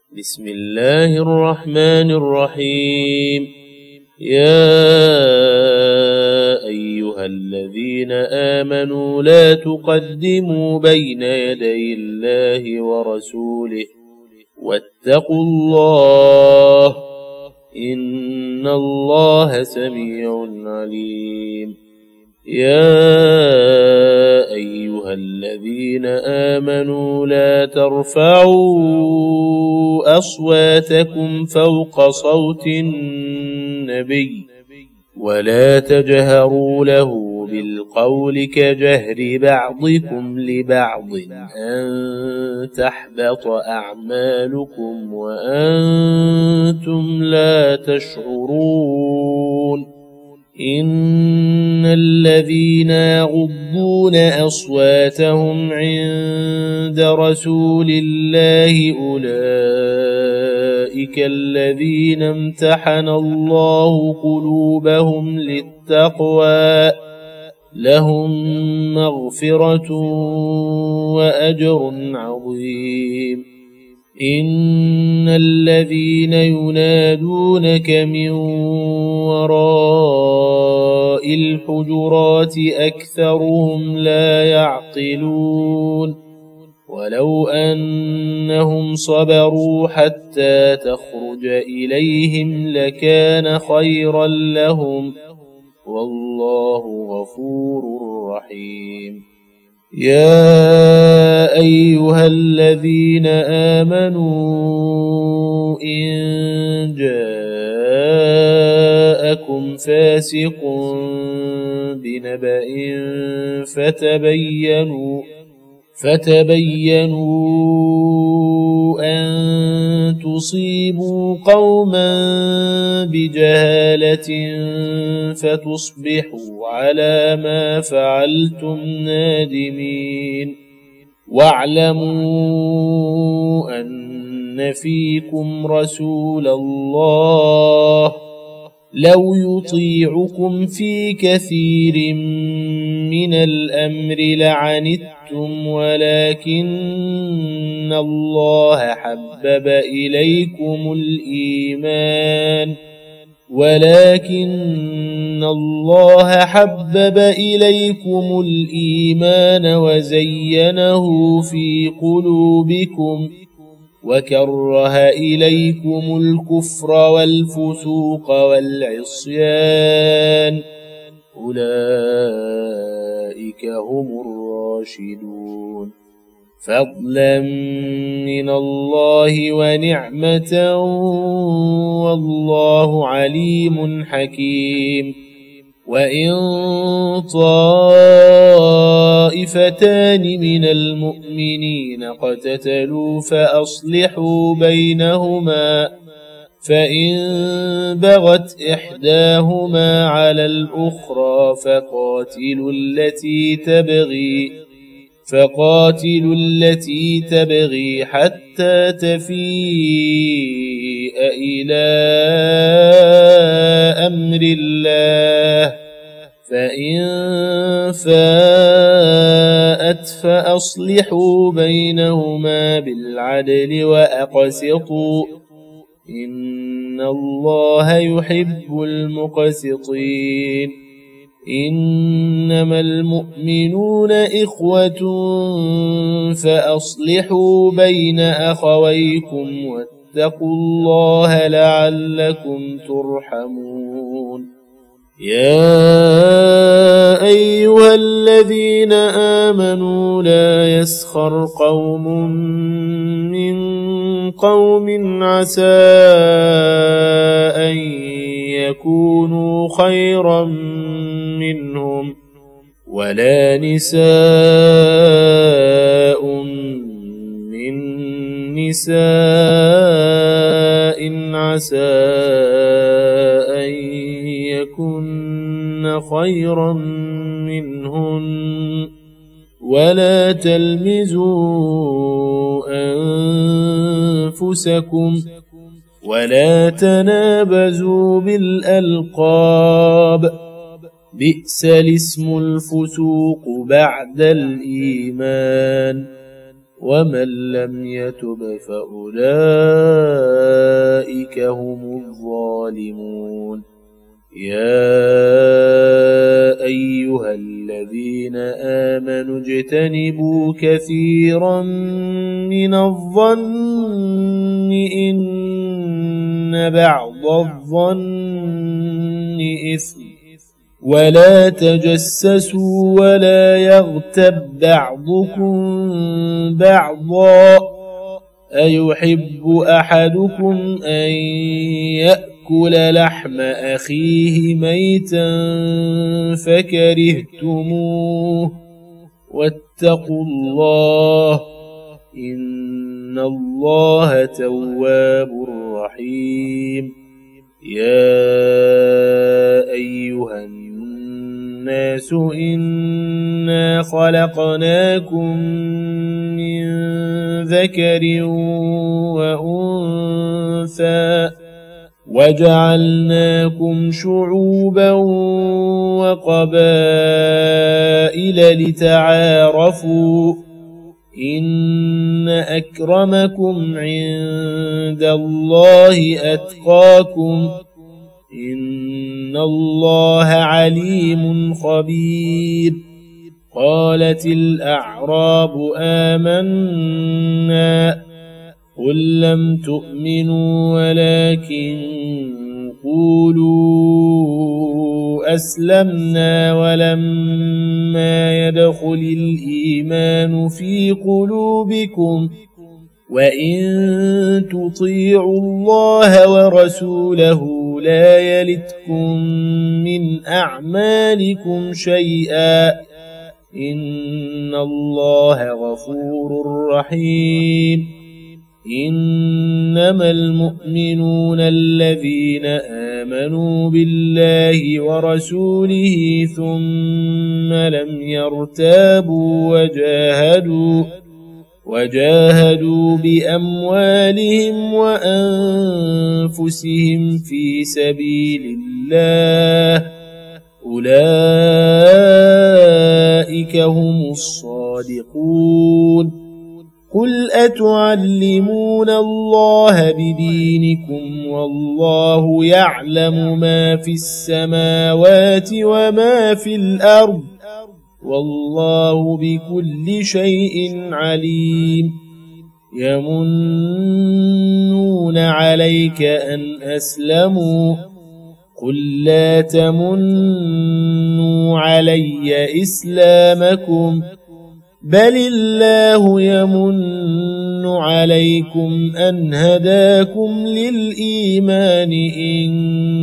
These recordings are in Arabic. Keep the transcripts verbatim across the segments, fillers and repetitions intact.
بسم الله الرحمن الرحيم. يا أيها الذين آمنوا لا تقدموا بين يدي الله ورسوله واتقوا الله إن الله سميع عليم. يا أيها الذين آمنوا لا ترفعوا أصواتكم فوق صوت النبي ولا تجهروا له بالقول كجهر بعضكم لبعض أن تحبط أعمالكم وأنتم لا تشعرون. إن الذين يغضون أصواتهم عند رسول الله أولئك الذين امتحن الله قلوبهم للتقوى لهم مغفرة وأجر عظيم. إن الذين ينادونك من وراء الحجرات أكثرهم لا يعقلون. ولو أنهم صبروا حتى تخرج إليهم لكان خيرا لهم والله غفور رحيم. يا أيها الذين آمنوا إن جاءكم فاسق بنبأ فتبينوا فتبينوا أن تصيبوا قوما بجهالة فتصبحوا على ما فعلتم نادمين. واعلموا أن فيكم رسول الله لو يطيعكم في كثير من الأمر لعنتم ولكن الله حبب إليكم الإيمان ولكن الله حبب إليكم الإيمان وزينه في قلوبكم وكره إليكم الكفر والفسوق والعصيان أولئك هم الراشدون فضلا من الله ونعمة والله عليم حكيم. وإن طائفتان من المؤمنين اقتتلوا فأصلحوا بينهما فإن بغت إحداهما على الأخرى فقاتلوا التي تبغي فقاتلوا التي تبغي حتى تفيء إلى أمر الله فإن فاءت فأصلحوا بينهما بالعدل وأقسطوا إن الله يحب المقسطين. إنما المؤمنون إخوة فأصلحوا بين أخويكم واتقوا الله لعلكم ترحمون. يا أيها الذين آمنوا لا يسخر قوم من قوم عسى أن يكونوا خيرا منهم ولا نساء من نساء عسى أن يكن خيرا منهن ولا تلمزوا أنفسكم ولا تنابزوا بالألقاب بئس الاسم الفسوق بعد الإيمان ومن لم يتب فأولئك هم الظالمون. يا أيها الذين آمنوا اجتنبوا كثيرا من الظن إن بعض الظن إثم ولا تجسسوا ولا يغتب بعضكم بعضا أيحب أحدكم أن يأكل لحم أخيه ميتا فكرهتموه واتقوا الله إن الله تواب رحيم. يا أيها الناس إنا خلقناكم من ذكر وأنثى وجعلناكم شعوبا وقبائل لتعارفوا إن أكرمكم عند الله أتقاكم إن الله عليم خبير. قالت الأعراب آمنا قل لم تؤمنوا ولكن قولوا أسلمنا ولما يدخل الإيمان في قلوبكم وإن تطيعوا الله ورسوله لا يلتكم من أعمالكم شيئا إن الله غفور رحيم. إنما المؤمنون الذين آمنوا بالله ورسوله ثم لم يرتابوا وجاهدوا وجاهدوا بأموالهم وأنفسهم في سبيل الله أولئك هم الصادقون. قل أتعلمون الله بدينكم والله يعلم ما في السماوات وما في الأرض والله بكل شيء عليم. يمنون عليك أن أسلموا قل لا تمنوا علي إسلامكم بل الله يمن عليكم أن هداكم للإيمان إن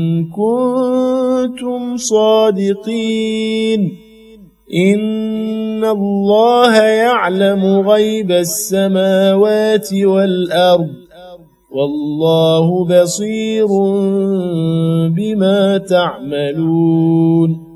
كنتم صادقين. إن الله يعلم غيب السماوات والأرض والله بصير بما تعملون.